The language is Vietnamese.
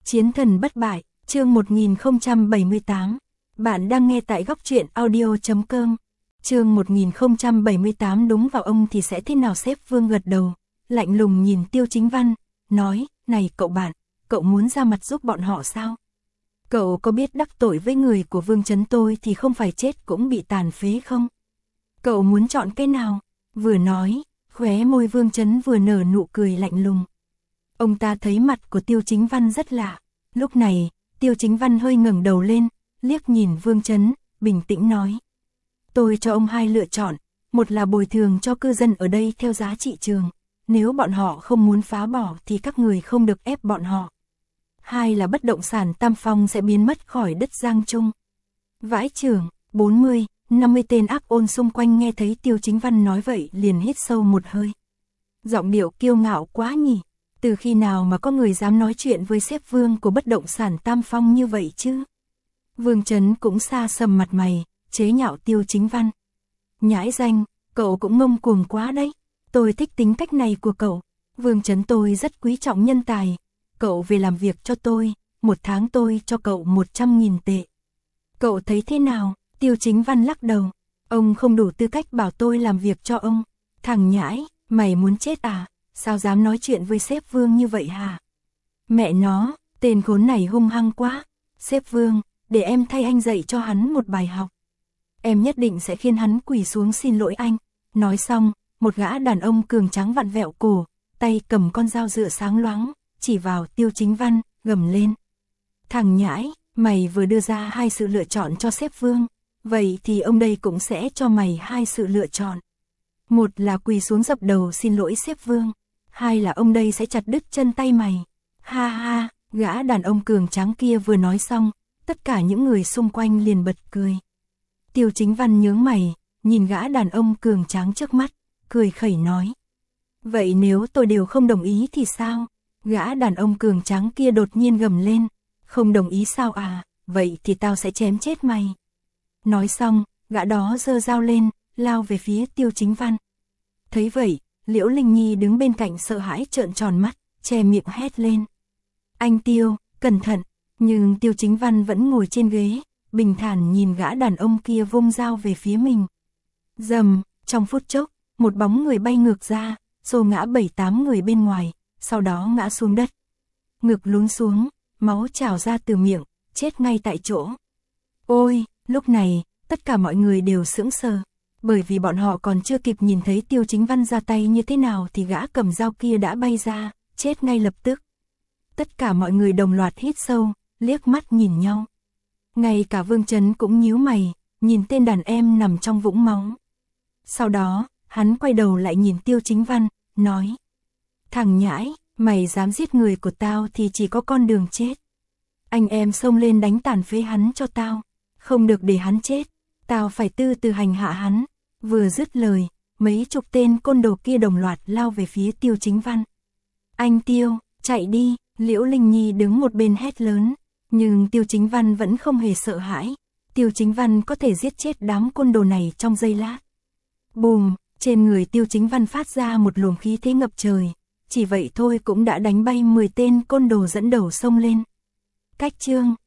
Chiến thần bất bại, chương 1078. Bạn đang nghe tại góc truyện audio.com. Chương 1078 đúng vào ông thì sẽ thế nào? Sếp Vương gật đầu, lạnh lùng nhìn Tiêu Chính Văn, nói, này cậu bạn, cậu muốn ra mặt giúp bọn họ sao? Cậu có biết đắc tội với người của Vương Chấn tôi thì không phải chết cũng bị tàn phế không? Cậu muốn chọn cái nào? Vừa nói, khóe môi Vương Chấn vừa nở nụ cười lạnh lùng. Ông ta thấy mặt của Tiêu Chính Văn rất lạ. Lúc này, Tiêu Chính Văn hơi ngẩng đầu lên, liếc nhìn Vương Chấn, bình tĩnh nói. Tôi cho ông hai lựa chọn, một là bồi thường cho cư dân ở đây theo giá trị trường. Nếu bọn họ không muốn phá bỏ thì các người không được ép bọn họ. Hai là bất động sản Tam Phong sẽ biến mất khỏi đất Giang Trung. Vãi chưởng, 40, 50 tên ác ôn xung quanh nghe thấy Tiêu Chính Văn nói vậy liền hít sâu một hơi. Giọng điệu kiêu ngạo quá nhỉ, từ khi nào mà có người dám nói chuyện với sếp Vương của bất động sản Tam Phong như vậy chứ? Vương Chấn cũng xa sầm mặt mày, chế nhạo Tiêu Chính Văn. Nhãi danh, cậu cũng ngông cuồng quá đấy, tôi thích tính cách này của cậu. Vương Chấn tôi rất quý trọng nhân tài, cậu về làm việc cho tôi, một tháng tôi cho cậu 100.000 tệ. Cậu thấy thế nào? Tiêu Chính Văn lắc đầu, ông không đủ tư cách bảo tôi làm việc cho ông. Thằng nhãi, mày muốn chết à? Sao dám nói chuyện với sếp Vương như vậy hả? Mẹ nó, tên khốn này hung hăng quá. Sếp Vương, để em thay anh dạy cho hắn một bài học. Em nhất định sẽ khiến hắn quỳ xuống xin lỗi anh. Nói xong, một gã đàn ông cường tráng vặn vẹo cổ, tay cầm con dao dựa sáng loáng, chỉ vào Tiêu Chính Văn, gầm lên. Thằng nhãi, mày vừa đưa ra hai sự lựa chọn cho sếp Vương, vậy thì ông đây cũng sẽ cho mày hai sự lựa chọn. Một là quỳ xuống dập đầu xin lỗi sếp Vương, hai là ông đây sẽ chặt đứt chân tay mày. Ha ha, gã đàn ông cường tráng kia vừa nói xong, tất cả những người xung quanh liền bật cười. Tiêu Chính Văn nhướng mày, nhìn gã đàn ông cường tráng trước mắt, cười khẩy nói. Vậy nếu tôi đều không đồng ý thì sao? Gã đàn ông cường tráng kia đột nhiên gầm lên. Không đồng ý sao à? Vậy thì tao sẽ chém chết mày. Nói xong, gã đó giơ dao lên, lao về phía Tiêu Chính Văn. Thấy vậy, Liễu Linh Nhi đứng bên cạnh sợ hãi trợn tròn mắt, che miệng hét lên. Anh Tiêu, cẩn thận. Nhưng Tiêu Chính Văn vẫn ngồi trên ghế, bình thản nhìn gã đàn ông kia vung dao về phía mình. Rầm, trong phút chốc, một bóng người bay ngược ra, xô ngã 7-8 người bên ngoài, sau đó ngã xuống đất. Ngực lún xuống, máu trào ra từ miệng, chết ngay tại chỗ. Ôi, lúc này, tất cả mọi người đều sững sờ, bởi vì bọn họ còn chưa kịp nhìn thấy Tiêu Chính Văn ra tay như thế nào thì gã cầm dao kia đã bay ra, chết ngay lập tức. Tất cả mọi người đồng loạt hít sâu, liếc mắt nhìn nhau. Ngay cả Vương Chấn cũng nhíu mày, nhìn tên đàn em nằm trong vũng máu. Sau đó, hắn quay đầu lại nhìn Tiêu Chính Văn, nói. Thằng nhãi, mày dám giết người của tao thì chỉ có con đường chết. Anh em xông lên đánh tàn phế hắn cho tao, không được để hắn chết, tao phải từ từ hành hạ hắn. Vừa dứt lời, mấy chục tên côn đồ kia đồng loạt lao về phía Tiêu Chính Văn. Anh Tiêu, chạy đi, Liễu Linh Nhi đứng một bên hét lớn, nhưng Tiêu Chính Văn vẫn không hề sợ hãi. Tiêu Chính Văn có thể giết chết đám côn đồ này trong giây lát. Bùm, trên người Tiêu Chính Văn phát ra một luồng khí thế ngập trời, chỉ vậy thôi cũng đã đánh bay 10 tên côn đồ dẫn đầu xông lên. Cách chương